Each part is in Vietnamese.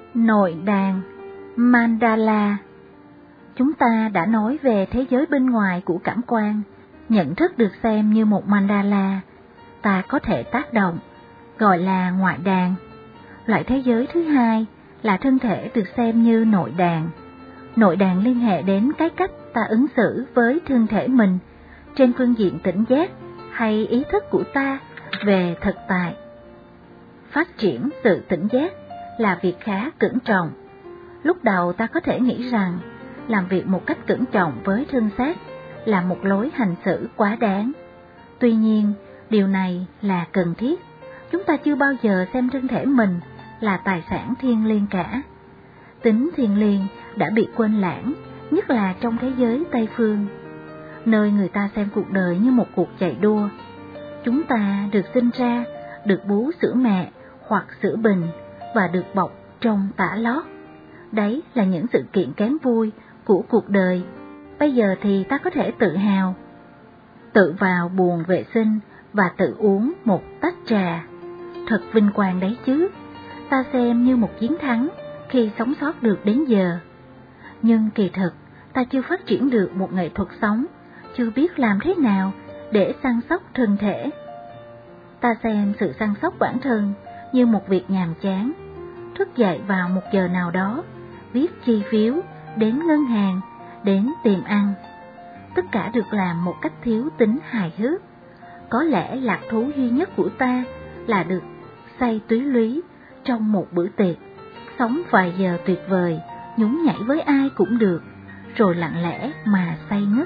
Nội đàn, mandala. Chúng ta đã nói về thế giới bên ngoài của cảm quan, nhận thức được xem như một mandala, ta có thể tác động, gọi là ngoại đàn. Loại thế giới thứ hai là thân thể được xem như nội đàn. Nội đàn liên hệ đến cái cách ta ứng xử với thân thể mình trên phương diện tỉnh giác hay ý thức của ta về thực tại. Phát triển sự tỉnh giác là việc khá cẩn trọng. Lúc đầu ta có thể nghĩ rằng làm việc một cách cẩn trọng với thân xác là một lối hành xử quá đáng. Tuy nhiên, điều này là cần thiết. Chúng ta chưa bao giờ xem thân thể mình là tài sản thiêng liêng cả. Tính thiêng liêng đã bị quên lãng, nhất là trong thế giới Tây phương, nơi người ta xem cuộc đời như một cuộc chạy đua. Chúng ta được sinh ra, được bú sữa mẹ hoặc sữa bình và được bọc trong tã lót. Đấy là những sự kiện kém vui của cuộc đời. Bây giờ thì ta có thể tự hào, tự vào buồng vệ sinh và tự uống một tách trà. Thật vinh quang đấy chứ. Ta xem như một chiến thắng khi sống sót được đến giờ. Nhưng kỳ thực, ta chưa phát triển được một nghệ thuật sống, chưa biết làm thế nào để săn sóc thân thể. Ta xem sự săn sóc bản thân như một việc nhàm chán. Thức dậy vào một giờ nào đó, viết chi phiếu, đến ngân hàng, đến tìm ăn. Tất cả được làm một cách thiếu tính hài hước. Có lẽ lạc thú duy nhất của ta là được say túy lúy trong một bữa tiệc, sống vài giờ tuyệt vời, nhún nhảy với ai cũng được, rồi lặng lẽ mà say ngất.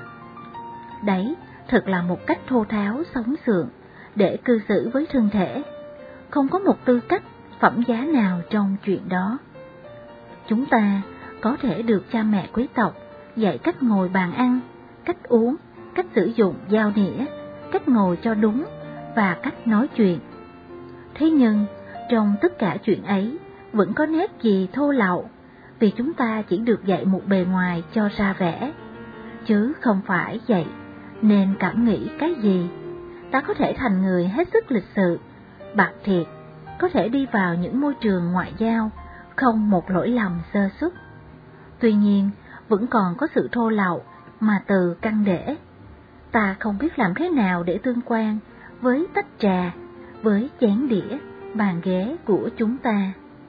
Đấy thật là một cách thô tháo sống sượng để cư xử với thân thể. Không có một tư cách phẩm giá nào trong chuyện đó. Chúng ta có thể được cha mẹ quý tộc dạy cách ngồi bàn ăn, cách uống, cách sử dụng dao nĩa, cách ngồi cho đúng và cách nói chuyện. Thế nhưng trong tất cả chuyện ấy vẫn có nét gì thô lậu, vì chúng ta chỉ được dạy một bề ngoài cho ra vẻ, chứ không phải dạy nên cảm nghĩ cái gì. Ta có thể thành người hết sức lịch sự, bạc thiệt, có thể đi vào những môi trường ngoại giao không một lỗi lầm sơ suất. Tuy nhiên, vẫn còn có sự thô lậu mà từ căn để. Ta không biết làm thế nào để tương quan với tách trà, với chén đĩa, bàn ghế của chúng ta.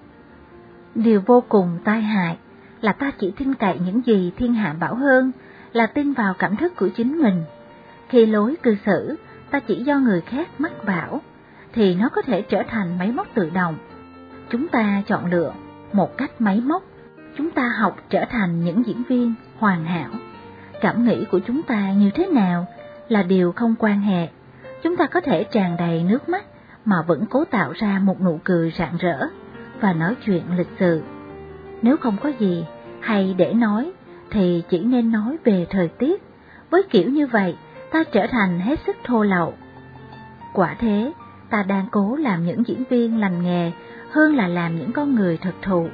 Điều vô cùng tai hại là ta chỉ tin cậy những gì thiên hạ bảo hơn là tin vào cảm thức của chính mình. Khi lối cư xử ta chỉ do người khác mách bảo, thì nó có thể trở thành máy móc tự động. Chúng ta chọn lựa một cách máy móc, chúng ta học trở thành những diễn viên hoàn hảo. Cảm nghĩ của chúng ta như thế nào là điều không quan hệ. Chúng ta có thể tràn đầy nước mắt mà vẫn cố tạo ra một nụ cười rạng rỡ và nói chuyện lịch sự. Nếu không có gì hay để nói thì chỉ nên nói về thời tiết. Với kiểu như vậy, ta trở thành hết sức thô lậu. Quả thế, ta đang cố làm những diễn viên lành nghề hơn là làm những con người thực thụ.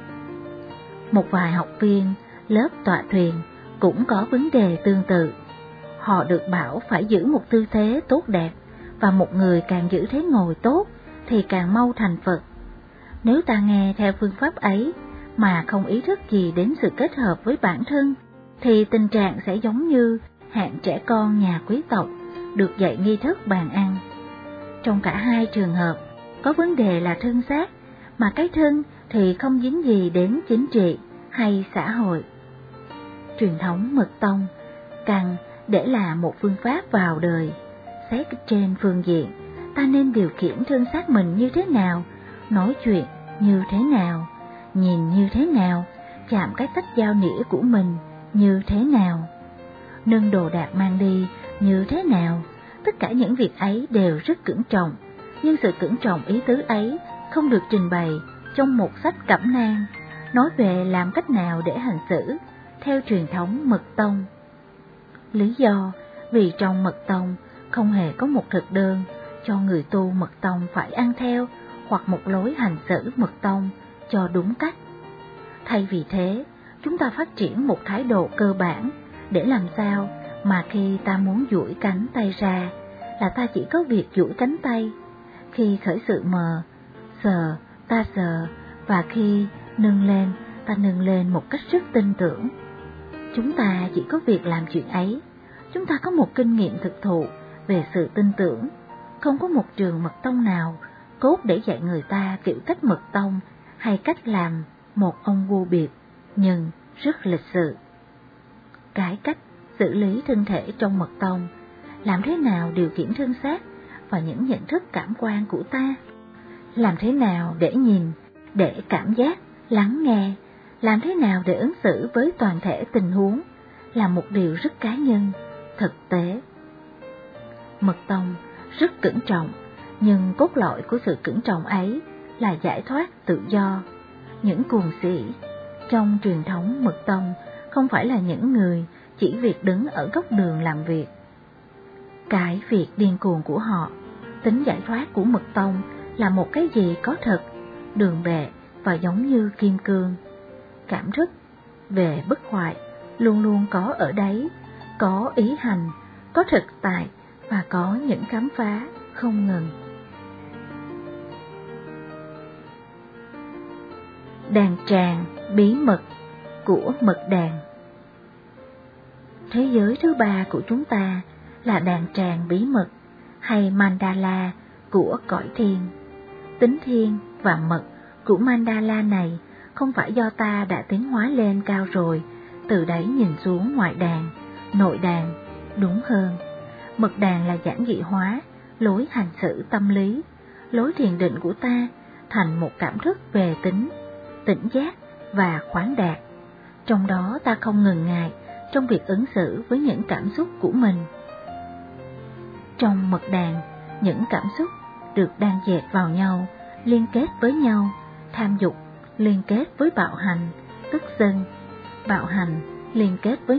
Một vài học viên lớp tọa thuyền cũng có vấn đề tương tự. Họ được bảo phải giữ một tư thế tốt đẹp, và một người càng giữ thế ngồi tốt thì càng mau thành Phật. Nếu ta nghe theo phương pháp ấy mà không ý thức gì đến sự kết hợp với bản thân, thì tình trạng sẽ giống như hạng trẻ con nhà quý tộc được dạy nghi thức bàn ăn. Trong cả hai trường hợp, có vấn đề là thân xác, mà cái thân thì không dính gì đến chính trị hay xã hội. Truyền thống Mật Tông cần để là một phương pháp vào đời. Xét trên phương diện, ta nên điều khiển thân xác mình như thế nào, nói chuyện như thế nào, nhìn như thế nào, chạm cái tách dao nĩa của mình như thế nào, nâng đồ đạc mang đi như thế nào. Tất cả những việc ấy đều rất cẩn trọng, nhưng sự cẩn trọng ý tứ ấy không được trình bày trong một sách cẩm nang nói về làm cách nào để hành xử theo truyền thống Mật Tông. Lý do vì trong Mật Tông không hề có một thực đơn cho người tu Mật Tông phải ăn theo, hoặc một lối hành xử Mật Tông cho đúng cách. Thay vì thế, chúng ta phát triển một thái độ cơ bản để làm sao mà khi ta muốn duỗi cánh tay ra là ta chỉ có việc duỗi cánh tay. Khi khởi sự mờ, sờ, ta sờ, và khi ta nâng lên một cách rất tin tưởng. Chúng ta chỉ có việc làm chuyện ấy. Chúng ta có một kinh nghiệm thực thụ về sự tin tưởng. Không có một trường mật tông nào cốt để dạy người ta kiểu cách mật tông hay cách làm một ông vua biệt, nhưng rất lịch sự. Cái cách xử lý thân thể trong mật tông, làm thế nào điều khiển thân xác và những nhận thức cảm quan của ta, làm thế nào để nhìn, để cảm giác, lắng nghe, làm thế nào để ứng xử với toàn thể tình huống, là một điều rất cá nhân, thực tế. Mật tông rất cẩn trọng, nhưng cốt lõi của sự cẩn trọng ấy là giải thoát tự do. Những cuồng sĩ trong truyền thống mật tông không phải là những người chỉ việc đứng ở góc đường làm việc. Cái việc điên cuồng của họ, tính giải thoát của mật tông là một cái gì có thật, đường bệ và giống như kim cương. Cảm thức về bất hoại luôn luôn có ở đấy, có ý hành, có thực tại và có những khám phá không ngừng. Đàn tràng bí mật của mật đàn. Thế giới thứ ba của chúng ta là đàn tràng bí mật hay mandala của cõi thiên. Tính thiên và mật của mandala này không phải do ta đã tiến hóa lên cao rồi, từ đấy nhìn xuống ngoại đàn, nội đàn. Đúng hơn, mật đàn là giản dị hóa lối hành xử tâm lý, lối thiền định của ta thành một cảm thức về tỉnh giác và khoáng đạt. Trong đó ta không ngần ngại trong việc ứng xử với những cảm xúc của mình. Trong mật đàn, những cảm xúc được đan dệt vào nhau, liên kết với nhau. Tham dục liên kết với bạo hành, tức giận. Bạo hành liên kết với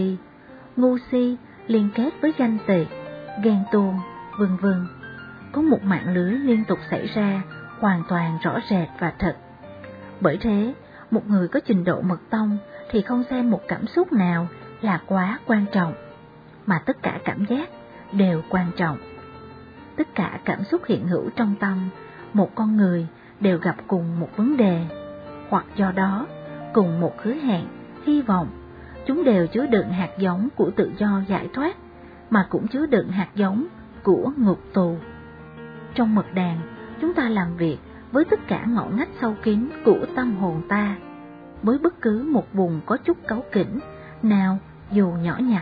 ngu si liên kết với ganh tị, ghen tuông, vân vân. Có một mạng lưới liên tục xảy ra, hoàn toàn rõ rệt và thật. Bởi thế, một người có trình độ mật tông thì không xem một cảm xúc nào là quá quan trọng, mà tất cả cảm giác đều quan trọng. Tất cả cảm xúc hiện hữu trong tâm một con người đều gặp cùng một vấn đề, hoặc do đó cùng một hứa hẹn, hy vọng. Chúng đều chứa đựng hạt giống của tự do giải thoát, mà cũng chứa đựng hạt giống của ngục tù. Trong mật đàn, chúng ta làm việc với tất cả ngõ ngách sâu kín của tâm hồn ta, với bất cứ một vùng có chút cáu kỉnh nào dù nhỏ nhặt.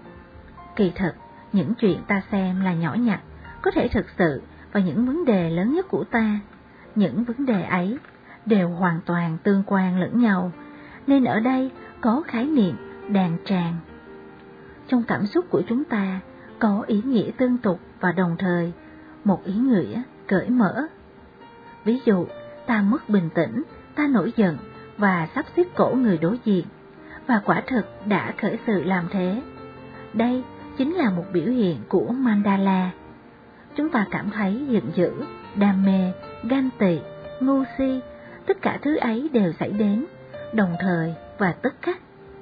Kỳ thực, những chuyện ta xem là nhỏ nhặt có thể thực sự và những vấn đề lớn nhất của ta. Những vấn đề ấy đều hoàn toàn tương quan lẫn nhau, nên ở đây có khái niệm đàn tràng. Trong cảm xúc của chúng ta có ý nghĩa tương tục và đồng thời một ý nghĩa cởi mở. Ví dụ, ta mất bình tĩnh, ta nổi giận và sắp xiết cổ người đối diện, và quả thực đã khởi sự làm thế. Đây chính là một biểu hiện của mandala. Chúng ta cảm thấy giận dữ, đam mê, ganh tị, ngu si, tất cả thứ ấy đều xảy đến, đồng thời và tức khắc.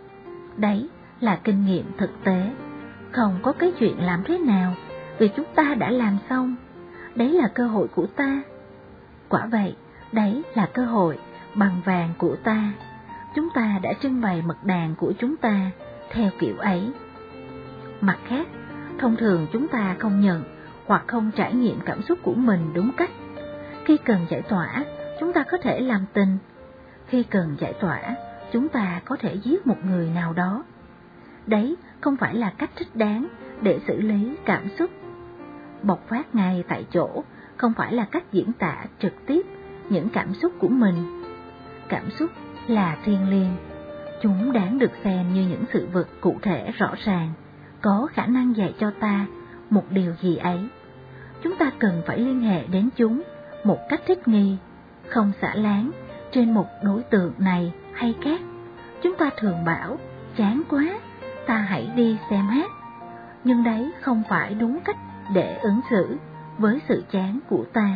Đấy là kinh nghiệm thực tế, không có cái chuyện làm thế nào, vì chúng ta đã làm xong. Đấy là cơ hội của ta. Quả vậy, đấy là cơ hội bằng vàng của ta. Chúng ta đã trưng bày mật đàn của chúng ta theo kiểu ấy. Mặt khác, thông thường chúng ta không nhận hoặc không trải nghiệm cảm xúc của mình đúng cách. Khi cần giải tỏa, chúng ta có thể làm tình. Khi cần giải tỏa, chúng ta có thể giết một người nào đó. Đấy không phải là cách thích đáng để xử lý cảm xúc. Bộc phát ngay tại chỗ không phải là cách diễn tả trực tiếp những cảm xúc của mình. Cảm xúc là thiêng liêng. Chúng đáng được xem như những sự vật cụ thể rõ ràng, có khả năng dạy cho ta một điều gì ấy. Chúng ta cần phải liên hệ đến chúng một cách thích nghi, không xả láng trên một đối tượng này hay khác. Chúng ta thường bảo, chán quá, ta hãy đi xem hát. Nhưng đấy không phải đúng cách để ứng xử với sự chán của ta.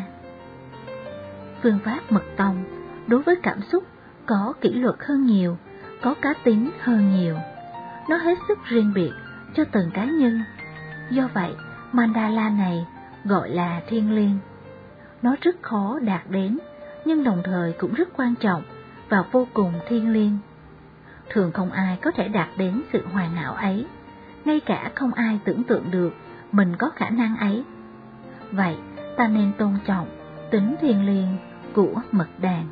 Phương pháp mật tông đối với cảm xúc có kỷ luật hơn nhiều, có cá tính hơn nhiều. Nó hết sức riêng biệt cho từng cá nhân. Do vậy, mandala này gọi là thiêng liêng. Nó rất khó đạt đến, nhưng đồng thời cũng rất quan trọng và vô cùng thiêng liêng. Thường không ai có thể đạt đến sự hoàn hảo ấy, ngay cả không ai tưởng tượng được mình có khả năng ấy. Vậy ta nên tôn trọng tính thiêng liêng của mật đàn.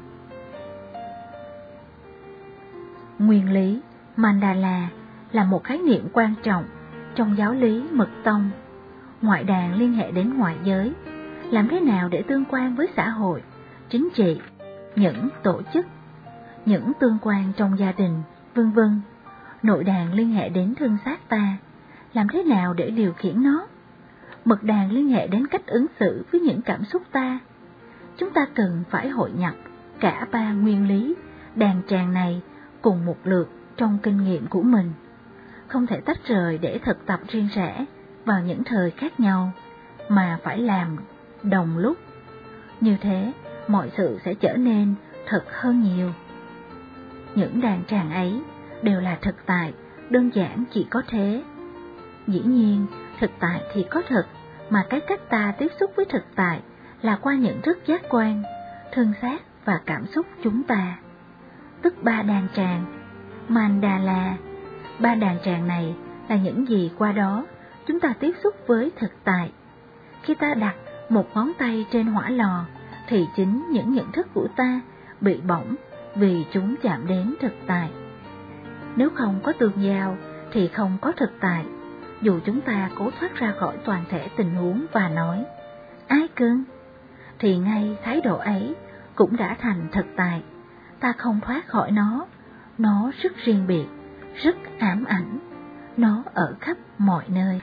Nguyên lý Mandala là một khái niệm quan trọng trong giáo lý mật tông. Ngoại đàn liên hệ đến ngoại giới, làm thế nào để tương quan với xã hội, chính trị, những tổ chức, những tương quan trong gia đình, vân vân. Nội đàn liên hệ đến thân xác ta, làm thế nào để điều khiển nó. Mật đàn liên hệ đến cách ứng xử với những cảm xúc ta. Chúng ta cần phải hội nhập cả ba nguyên lý đàn tràng này cùng một lượt trong kinh nghiệm của mình, không thể tách rời để thực tập riêng rẽ vào những thời khác nhau, mà phải làm đồng lúc. Như thế, mọi sự sẽ trở nên thật hơn nhiều. Những đàn tràng ấy đều là thực tại, đơn giản chỉ có thế. Dĩ nhiên, thực tại thì có thật, mà cái cách ta tiếp xúc với thực tại là qua nhận thức giác quan, thân xác và cảm xúc chúng ta. Tức ba đàn tràng, Mandala. Ba đàn tràng này là những gì qua đó chúng ta tiếp xúc với thực tại. Khi ta đặt một ngón tay trên hỏa lò, thì chính những nhận thức của ta bị bỏng vì chúng chạm đến thực tại. Nếu không có tương giao thì không có thực tại. Dù chúng ta cố thoát ra khỏi toàn thể tình huống và nói "ai cưng", thì ngay thái độ ấy cũng đã thành thực tại. Ta không thoát khỏi nó rất riêng biệt, rất ám ảnh, nó ở khắp mọi nơi.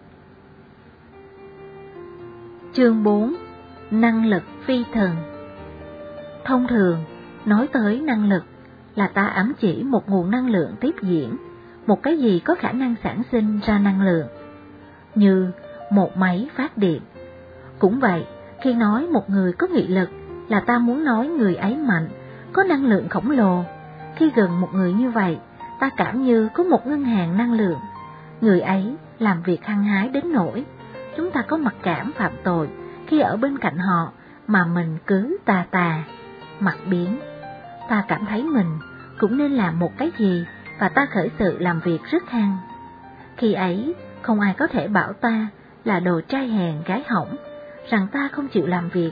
Chương 4. Năng lực phi thần. Thông thường, nói tới năng lực là ta ám chỉ một nguồn năng lượng tiếp diễn, một cái gì có khả năng sản sinh ra năng lượng, như một máy phát điện. Cũng vậy, khi nói một người có nghị lực là ta muốn nói người ấy mạnh, có năng lượng khổng lồ. Khi gần một người như vậy, ta cảm như có một ngân hàng năng lượng. Người ấy làm việc hăng hái đến nỗi chúng ta có mặc cảm phạm tội khi ở bên cạnh họ, mà mình cứ tà mặt biến. Ta cảm thấy mình cũng nên làm một cái gì, và ta khởi sự làm việc rất hăng. Khi ấy, không ai có thể bảo ta là đồ trai hèn gái hỏng, rằng ta không chịu làm việc,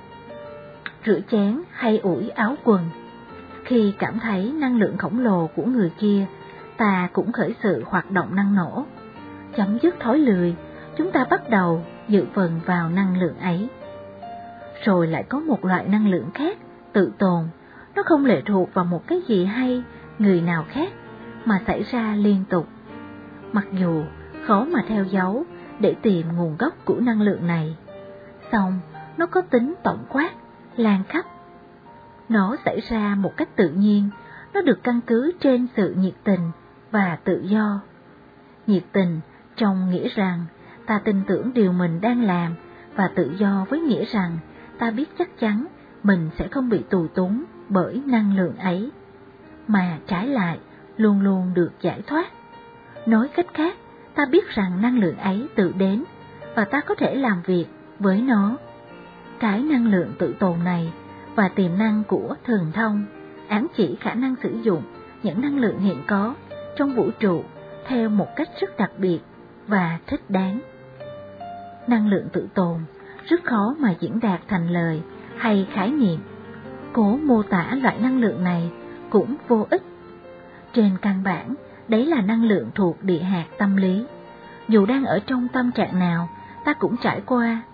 rửa chén hay ủi áo quần. Khi cảm thấy năng lượng khổng lồ của người kia, ta cũng khởi sự hoạt động năng nổ. Chấm dứt thói lười, chúng ta bắt đầu dự phần vào năng lượng ấy. Rồi lại có một loại năng lượng khác, tự tồn. Nó không lệ thuộc vào một cái gì hay người nào khác, mà xảy ra liên tục. Mặc dù khó mà theo dấu để tìm nguồn gốc của năng lượng này, song nó có tính tổng quát, lan khắp. Nó xảy ra một cách tự nhiên, nó được căn cứ trên sự nhiệt tình và tự do. Nhiệt tình trong nghĩa rằng ta tin tưởng điều mình đang làm, và tự do với nghĩa rằng ta biết chắc chắn mình sẽ không bị tù túng bởi năng lượng ấy, mà trái lại luôn luôn được giải thoát. Nói cách khác, ta biết rằng năng lượng ấy tự đến, và ta có thể làm việc với nó. Cái năng lượng tự tồn này và tiềm năng của thần thông ám chỉ khả năng sử dụng những năng lượng hiện có trong vũ trụ theo một cách rất đặc biệt và thích đáng. Năng lượng tự tồn rất khó mà diễn đạt thành lời hay khái niệm. Cố mô tả loại năng lượng này cũng vô ích. Trên căn bản, đấy là năng lượng thuộc địa hạt tâm lý. Dù đang ở trong tâm trạng nào, ta cũng trải qua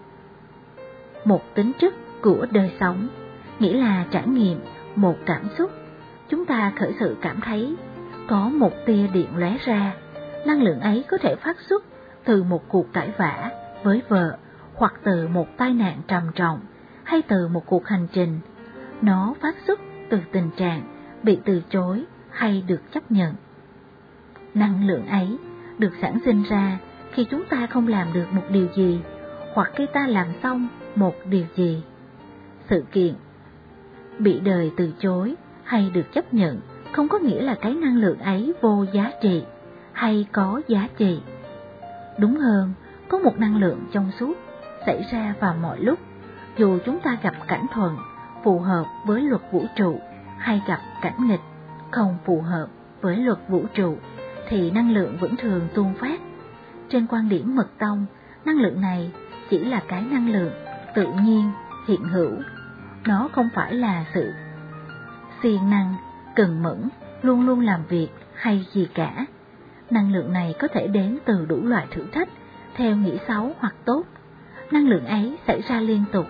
một tính chất của đời sống, nghĩa là trải nghiệm một cảm xúc. Chúng ta khởi sự cảm thấy có một tia điện lóe ra. Năng lượng ấy có thể phát xuất từ một cuộc cãi vã với vợ, hoặc từ một tai nạn trầm trọng, hay từ một cuộc hành trình. Nó phát xuất từ tình trạng bị từ chối hay được chấp nhận. Năng lượng ấy được sản sinh ra khi chúng ta không làm được một điều gì, hoặc khi ta làm xong một điều gì. Sự kiện bị đời từ chối hay được chấp nhận không có nghĩa là cái năng lượng ấy vô giá trị hay có giá trị. Đúng hơn, có một năng lượng trong suốt xảy ra vào mọi lúc, dù chúng ta gặp cảnh thuận phù hợp với luật vũ trụ hay gặp cảnh nghịch không phù hợp với luật vũ trụ thì năng lượng vẫn thường tuôn phát. Trên quan điểm Mật Tông, năng lượng này chỉ là cái năng lượng tự nhiên hiện hữu, nó không phải là sự siêng năng, cần mẫn, luôn luôn làm việc hay gì cả. Năng lượng này có thể đến từ đủ loại thử thách theo nghĩa xấu hoặc tốt. Năng lượng ấy xảy ra liên tục.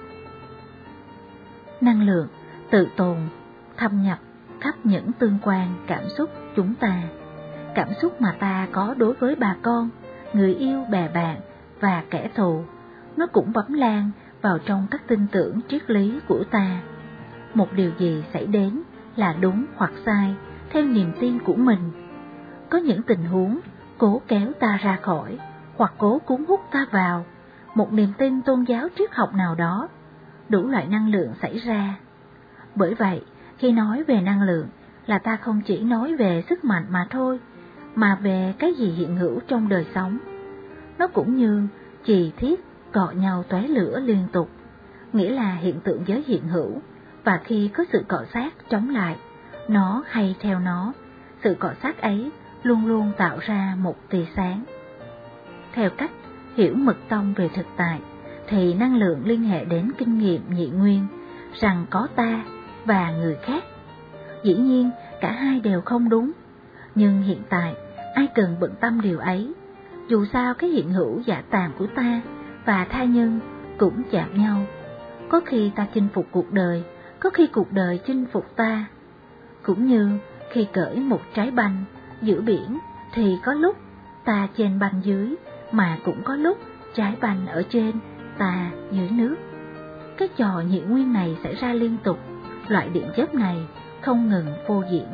Năng lượng tự tồn thâm nhập khắp những tương quan cảm xúc chúng ta. Cảm xúc mà ta có đối với bà con, người yêu, bè bạn và kẻ thù, nó cũng bấm lan vào trong các tin tưởng triết lý của ta. Một điều gì xảy đến là đúng hoặc sai theo niềm tin của mình. Có những tình huống cố kéo ta ra khỏi hoặc cố cuốn hút ta vào một niềm tin tôn giáo triết học nào đó. Đủ loại năng lượng xảy ra. Bởi vậy, khi nói về năng lượng là ta không chỉ nói về sức mạnh mà thôi, mà về cái gì hiện hữu trong đời sống. Nó cũng như chì thiết cọ nhau tóe lửa liên tục, nghĩa là hiện tượng giới hiện hữu, và khi có sự cọ xát chống lại, nó hay theo nó, sự cọ xát ấy luôn luôn tạo ra một tia sáng. Theo cách hiểu Mật Tông về thực tại, thì năng lượng liên hệ đến kinh nghiệm nhị nguyên, rằng có ta và người khác. Dĩ nhiên, cả hai đều không đúng, nhưng hiện tại ai cần bận tâm điều ấy. Dù sao cái hiện hữu giả tạm của ta và tha nhân cũng chạm nhau. Có khi ta chinh phục cuộc đời, có khi cuộc đời chinh phục ta. Cũng như khi cởi một trái banh giữa biển thì có lúc ta trên banh dưới, mà cũng có lúc trái banh ở trên, ta dưới nước. Cái trò nhị nguyên này xảy ra liên tục, loại điện chất này không ngừng phô diễn.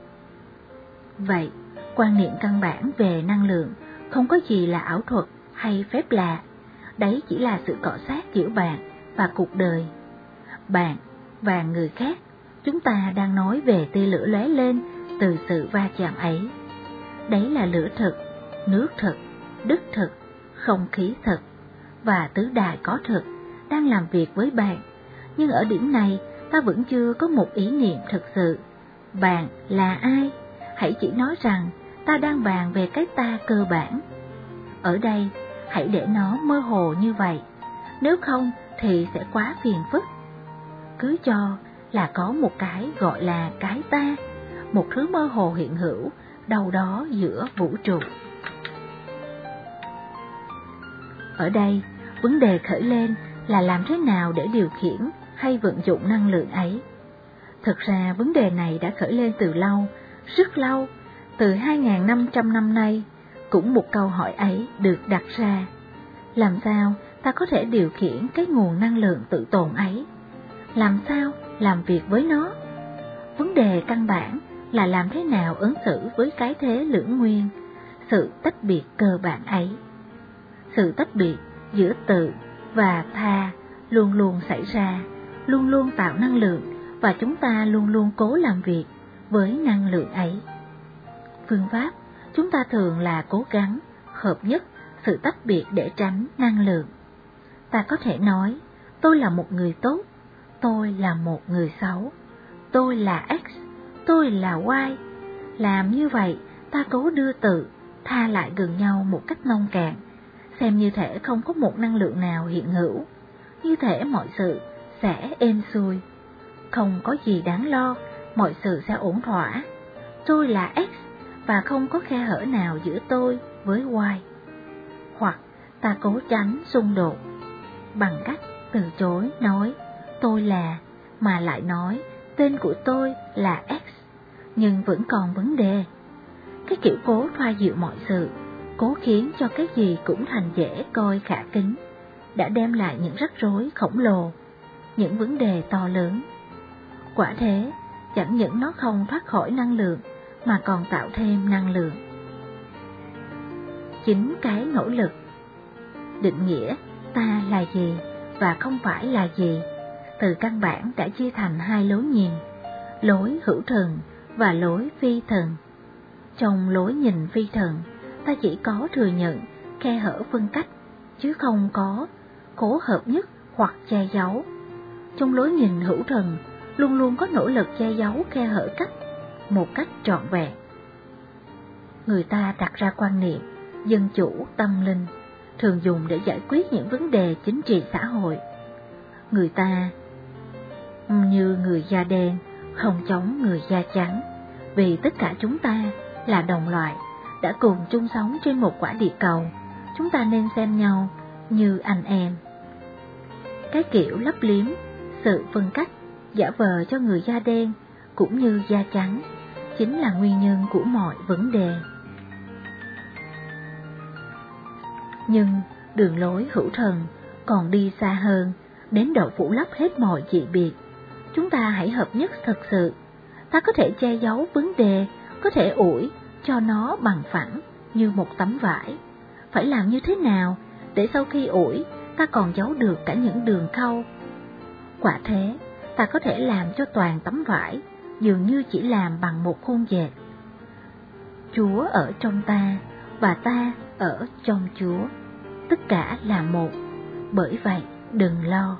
Vậy, quan niệm căn bản về năng lượng không có gì là ảo thuật hay phép lạ, đấy chỉ là sự cọ xát giữa bạn và cuộc đời. Bạn và người khác, chúng ta đang nói về tia lửa lóe lên từ sự va chạm ấy. Đấy là lửa thực, nước thực, đất thực, không khí thực và tứ đại có thực đang làm việc với bạn. Nhưng ở điểm này ta vẫn chưa có một ý niệm thực sự. Bạn là ai? Hãy chỉ nói rằng ta đang bàn về cái ta cơ bản. Ở đây, hãy để nó mơ hồ như vậy, nếu không thì sẽ quá phiền phức. Cứ cho là có một cái gọi là cái ta, một thứ mơ hồ hiện hữu đâu đó giữa vũ trụ. Ở đây, vấn đề khởi lên là làm thế nào để điều khiển hay vận dụng năng lượng ấy. Thực ra vấn đề này đã khởi lên từ lâu, rất lâu, từ 2.500 năm nay. Cũng một câu hỏi ấy được đặt ra: làm sao ta có thể điều khiển cái nguồn năng lượng tự tồn ấy? Làm sao làm việc với nó? Vấn đề căn bản là làm thế nào ứng xử với cái thế lưỡng nguyên, sự tách biệt cơ bản ấy. Sự tách biệt giữa tự và tha luôn luôn xảy ra, luôn luôn tạo năng lượng, và chúng ta luôn luôn cố làm việc với năng lượng ấy. Phương pháp chúng ta thường là cố gắng hợp nhất sự tách biệt để tránh năng lượng. Ta có thể nói, tôi là một người tốt, tôi là một người xấu, tôi là X, tôi là Y. Làm như vậy, ta cố đưa tự, tha lại gần nhau một cách nông cạn, xem như thể không có một năng lượng nào hiện hữu, như thể mọi sự sẽ êm xuôi, không có gì đáng lo, mọi sự sẽ ổn thỏa. Tôi là X và không có khe hở nào giữa tôi với Y. Hoặc ta cố tránh xung đột bằng cách từ chối nói tôi là, mà lại nói tên của tôi là X, nhưng vẫn còn vấn đề. Cái kiểu cố thoa dịu mọi sự, cố khiến cho cái gì cũng thành dễ coi khả kính, đã đem lại những rắc rối khổng lồ, những vấn đề to lớn. Quả thế, chẳng những nó không thoát khỏi năng lượng, mà còn tạo thêm năng lượng. Chính cái nỗ lực định nghĩa ta là gì và không phải là gì, từ căn bản đã chia thành hai lối nhìn, lối hữu thần và lối phi thần. Trong lối nhìn phi thần, ta chỉ có thừa nhận khe hở phân cách, chứ không có cố hợp nhất hoặc che giấu. Trong lối nhìn hữu thần, luôn luôn có nỗ lực che giấu khe hở cách một cách trọn vẹn. Người ta đặt ra quan niệm dân chủ tâm linh thường dùng để giải quyết những vấn đề chính trị xã hội. Người ta như người da đen không chống người da trắng, vì tất cả chúng ta là đồng loại, đã cùng chung sống trên một quả địa cầu, chúng ta nên xem nhau như anh em. Cái kiểu lấp liếm, sự phân cách, giả vờ cho người da đen cũng như da trắng chính là nguyên nhân của mọi vấn đề. Nhưng đường lối hữu thần còn đi xa hơn, đến độ phủ lấp hết mọi dị biệt. Chúng ta hãy hợp nhất thật sự. Ta có thể che giấu vấn đề, có thể ủi cho nó bằng phẳng như một tấm vải. Phải làm như thế nào để sau khi ủi ta còn giấu được cả những đường khâu? Quả thế, ta có thể làm cho toàn tấm vải dường như chỉ làm bằng một khuôn dệt. Chúa ở trong ta và ta ở trong Chúa, tất cả là một, bởi vậy đừng lo.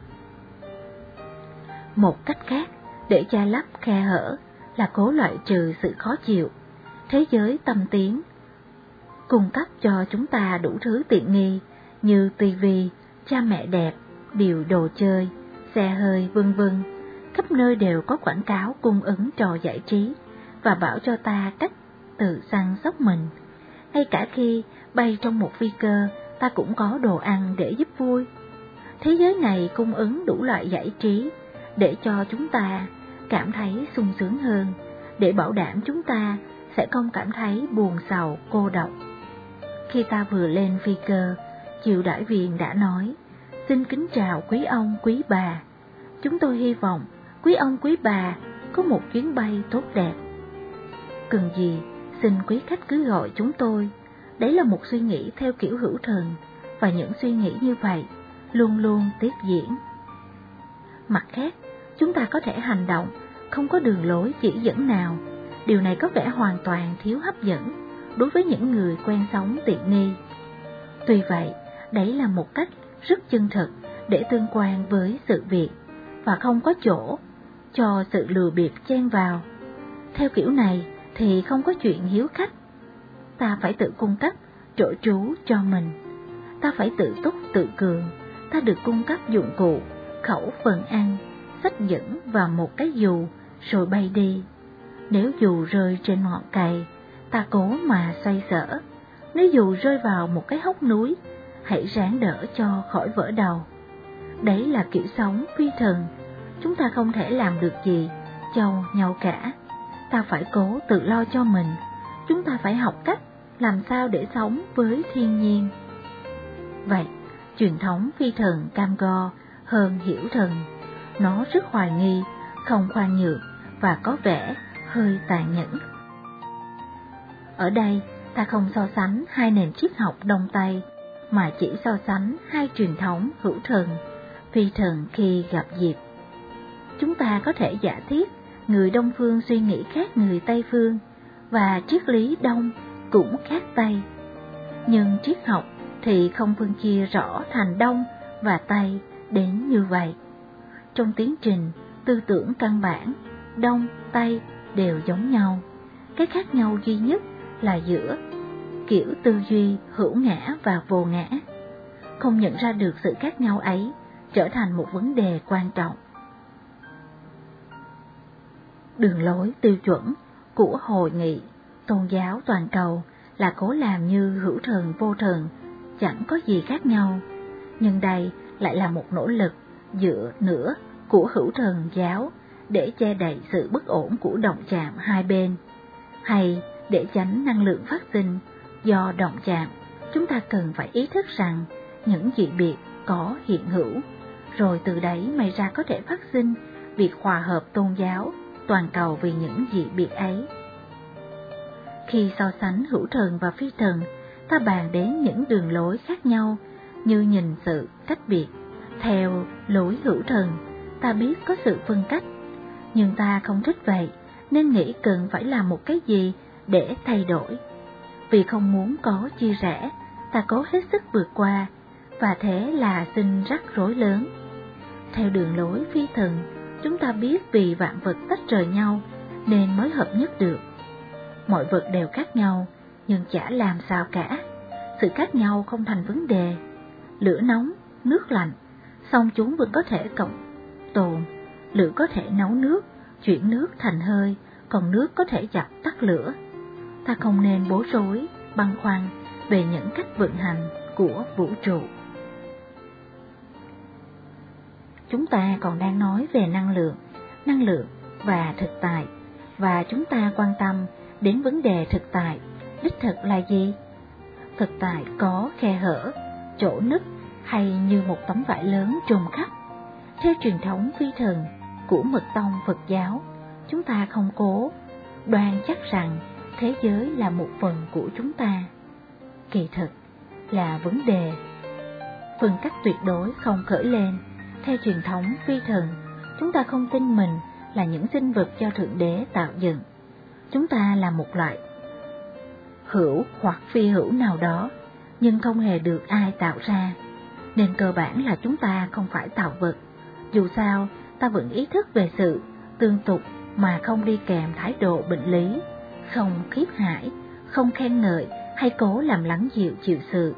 Một cách khác để che lấp khe hở là cố loại trừ sự khó chịu. Thế giới tâm tiến cung cấp cho chúng ta đủ thứ tiện nghi như tivi, cha mẹ đẹp, điều đồ chơi, xe hơi vân vân. Khắp nơi đều có quảng cáo cung ứng trò giải trí và bảo cho ta cách tự săn sóc mình. Ngay cả khi bay trong một phi cơ, ta cũng có đồ ăn để giúp vui. Thế giới này cung ứng đủ loại giải trí để cho chúng ta cảm thấy sung sướng hơn, để bảo đảm chúng ta sẽ không cảm thấy buồn sầu, cô độc. Khi ta vừa lên phi cơ, chiều đãi viên đã nói: "Xin kính chào quý ông, quý bà. Chúng tôi hy vọng quý ông, quý bà có một chuyến bay tốt đẹp. Cần gì, xin quý khách cứ gọi chúng tôi." Đấy là một suy nghĩ theo kiểu hữu thần, và những suy nghĩ như vậy luôn luôn tiếp diễn. Mặt khác, chúng ta có thể hành động không có đường lối chỉ dẫn nào. Điều này có vẻ hoàn toàn thiếu hấp dẫn đối với những người quen sống tiện nghi. Tuy vậy, đấy là một cách rất chân thực để tương quan với sự việc, và không có chỗ cho sự lừa bịp chen vào. Theo kiểu này thì không có chuyện hiếu khách. Ta phải tự cung cấp chỗ trú cho mình. Ta phải tự túc tự cường. Ta được cung cấp dụng cụ, khẩu phần ăn, sách dẫn và một cái dù rồi bay đi. Nếu dù rơi trên ngọn cây, ta cố mà xoay sở. Nếu dù rơi vào một cái hốc núi, hãy ráng đỡ cho khỏi vỡ đầu. Đấy là kiểu sống phi thần. Chúng ta không thể làm được gì cho nhau cả. Ta phải cố tự lo cho mình. Chúng ta phải học cách làm sao để sống với thiên nhiên. Vậy, truyền thống phi thần cam go hơn hiểu thần. Nó rất hoài nghi, không khoan nhượng và có vẻ hơi tàn nhẫn. Ở đây, ta không so sánh hai nền triết học Đông Tây, mà chỉ so sánh hai truyền thống hữu thần, phi thần khi gặp dịp. Chúng ta có thể giả thiết người Đông phương suy nghĩ khác người Tây phương, và triết lý Đông cũng khác Tây. Nhưng triết học thì không phân chia rõ thành Đông và Tây đến như vậy. Trong tiến trình tư tưởng căn bản, Đông, Tây đều giống nhau. Cái khác nhau duy nhất là giữa kiểu tư duy hữu ngã và vô ngã. Không nhận ra được sự khác nhau ấy trở thành một vấn đề quan trọng. Đường lối tiêu chuẩn của Hội nghị Tôn giáo toàn cầu là cố làm như hữu thần vô thần, chẳng có gì khác nhau. Nhưng đây lại là một nỗ lực dựa nữa của hữu thần giáo để che đậy sự bất ổn của động chạm hai bên, hay để tránh năng lượng phát sinh do động chạm. Chúng ta cần phải ý thức rằng những dị biệt có hiện hữu, rồi từ đấy may ra có thể phát sinh việc hòa hợp tôn giáo toàn cầu vì những dị biệt ấy. Khi so sánh hữu thần và phi thần, ta bàn đến những đường lối khác nhau như nhìn sự cách biệt. Theo lối hữu thần, ta biết có sự phân cách, nhưng ta không thích vậy nên nghĩ cần phải làm một cái gì để thay đổi. Vì không muốn có chia rẽ, ta cố hết sức vượt qua, và thế là sinh rắc rối lớn. Theo đường lối phi thần, Chúng ta biết vì vạn vật tách rời nhau nên mới hợp nhất được. Mọi vật đều khác nhau, nhưng chả làm sao cả. Sự khác nhau không thành vấn đề. Lửa nóng, nước lạnh, song chúng vẫn có thể cộng tồn. Lửa có thể nấu nước, chuyển nước thành hơi, còn nước có thể dập tắt lửa. Ta không nên bối rối, băn khoăn về những cách vận hành của vũ trụ. Chúng ta còn đang nói về năng lượng và thực tại, và chúng ta quan tâm đến vấn đề thực tại. Đích thực là gì? Thực tại có khe hở, chỗ nứt hay như một tấm vải lớn trùm khắp. Theo truyền thống phi thần của mật tông Phật giáo, chúng ta không cố đoan chắc rằng thế giới là một phần của chúng ta. Kỳ thực là vấn đề phân cách tuyệt đối không khởi lên. Theo truyền thống phi thần, chúng ta không tin mình là những sinh vật do Thượng Đế tạo dựng. Chúng ta là một loại hữu hoặc phi hữu nào đó, nhưng không hề được ai tạo ra. Nên cơ bản là chúng ta không phải tạo vật. Dù sao, ta vẫn ý thức về sự tương tục mà không đi kèm thái độ bệnh lý, không khiếp hãi, không khen ngợi hay cố làm lắng dịu chịu sự.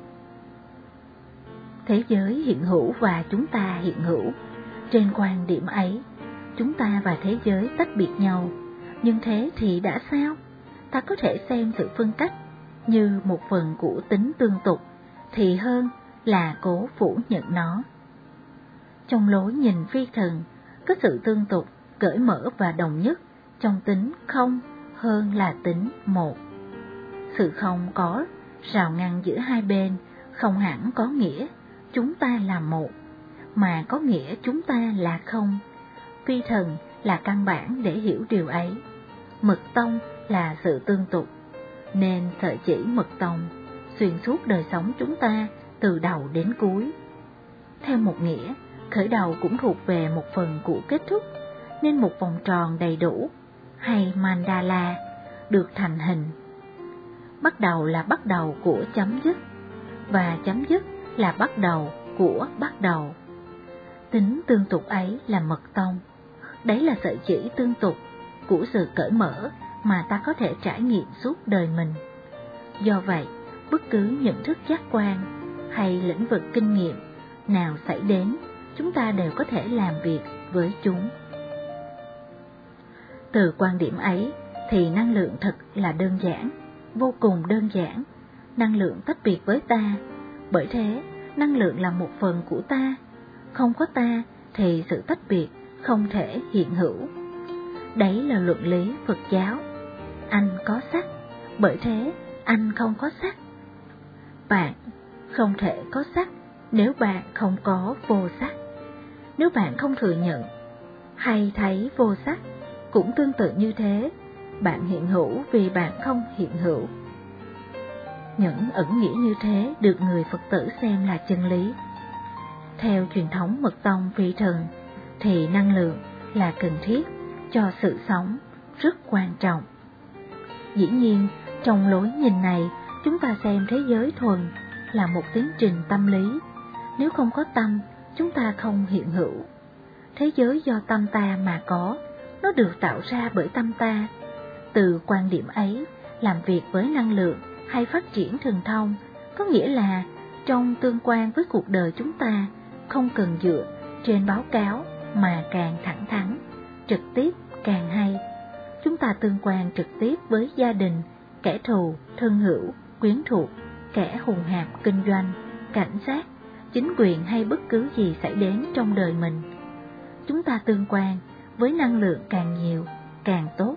Thế giới hiện hữu và chúng ta hiện hữu. Trên quan điểm ấy, chúng ta và thế giới tách biệt nhau. Nhưng thế thì đã sao? Ta có thể xem sự phân cách như một phần của tính tương tục, thì hơn là cố phủ nhận nó. Trong lối nhìn phi thần, có sự tương tục, cởi mở và đồng nhất trong tính không hơn là tính một. Sự không có rào ngăn giữa hai bên không hẳn có nghĩa chúng ta là một, mà có nghĩa chúng ta là không. Phi thần là căn bản để hiểu điều ấy. Mật tông là sự tương tục, nên sợi chỉ mật tông xuyên suốt đời sống chúng ta từ đầu đến cuối. Theo một nghĩa, khởi đầu cũng thuộc về một phần của kết thúc, nên một vòng tròn đầy đủ hay mandala được thành hình. Bắt đầu là bắt đầu của chấm dứt, và chấm dứt là bắt đầu của bắt đầu. Tính tương tục ấy là mật tông. Đấy là sợi chỉ tương tục của sự cởi mở mà ta có thể trải nghiệm suốt đời mình. Do vậy, bất cứ nhận thức giác quan hay lĩnh vực kinh nghiệm nào xảy đến, chúng ta đều có thể làm việc với chúng. Từ quan điểm ấy thì năng lượng thật là đơn giản, vô cùng đơn giản. Năng lượng tách biệt với ta, bởi thế năng lượng là một phần của ta. Không có ta thì sự tách biệt không thể hiện hữu. Đấy là luận lý Phật giáo. Anh có sắc, bởi thế anh không có sắc. Bạn không thể có sắc nếu bạn không có vô sắc. Nếu bạn không thừa nhận hay thấy vô sắc, cũng tương tự như thế, bạn hiện hữu vì bạn không hiện hữu. Những ẩn nghĩa như thế được người Phật tử xem là chân lý. Theo truyền thống mật tông phi thần, thì năng lượng là cần thiết cho sự sống, rất quan trọng. Dĩ nhiên, trong lối nhìn này, chúng ta xem thế giới thuần là một tiến trình tâm lý. Nếu không có tâm, chúng ta không hiện hữu. Thế giới do tâm ta mà có, nó được tạo ra bởi tâm ta. Từ quan điểm ấy, làm việc với năng lượng hay phát triển thần thông, có nghĩa là trong tương quan với cuộc đời chúng ta, không cần dựa trên báo cáo mà càng thẳng thắn, trực tiếp càng hay. Chúng ta tương quan trực tiếp với gia đình, kẻ thù, thân hữu, quyến thuộc, kẻ hùng hạp kinh doanh, cảnh sát, chính quyền hay bất cứ gì xảy đến trong đời mình. Chúng ta tương quan với năng lượng càng nhiều, càng tốt.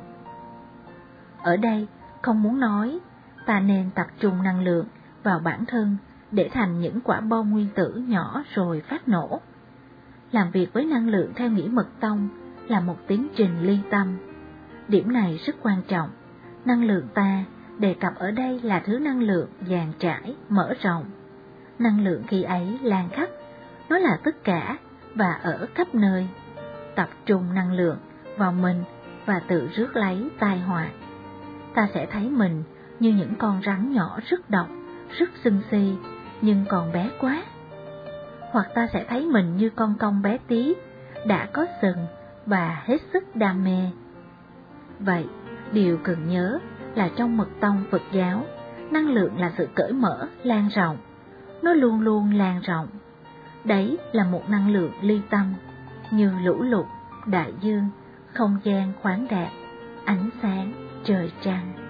Ở đây, không muốn nói ta nên tập trung năng lượng vào bản thân để thành những quả bom nguyên tử nhỏ rồi phát nổ. Làm việc với năng lượng theo nghĩa mật tông là một tiến trình ly tâm. Điểm này rất quan trọng. Năng lượng ta đề cập ở đây là thứ năng lượng dàn trải, mở rộng. Năng lượng khi ấy lan khắp, nó là tất cả và ở khắp nơi. Tập trung năng lượng vào mình và tự rước lấy tai họa. Ta sẽ thấy mình như những con rắn nhỏ rất độc, rất sân si, nhưng còn bé quá. Hoặc ta sẽ thấy mình như con công bé tí, đã có sừng và hết sức đam mê. Vậy, điều cần nhớ là trong mật tông Phật giáo, năng lượng là sự cởi mở, lan rộng. Nó luôn luôn lan rộng. Đấy là một năng lượng ly tâm, như lũ lụt, đại dương, không gian khoáng đạt, ánh sáng, trời trăng.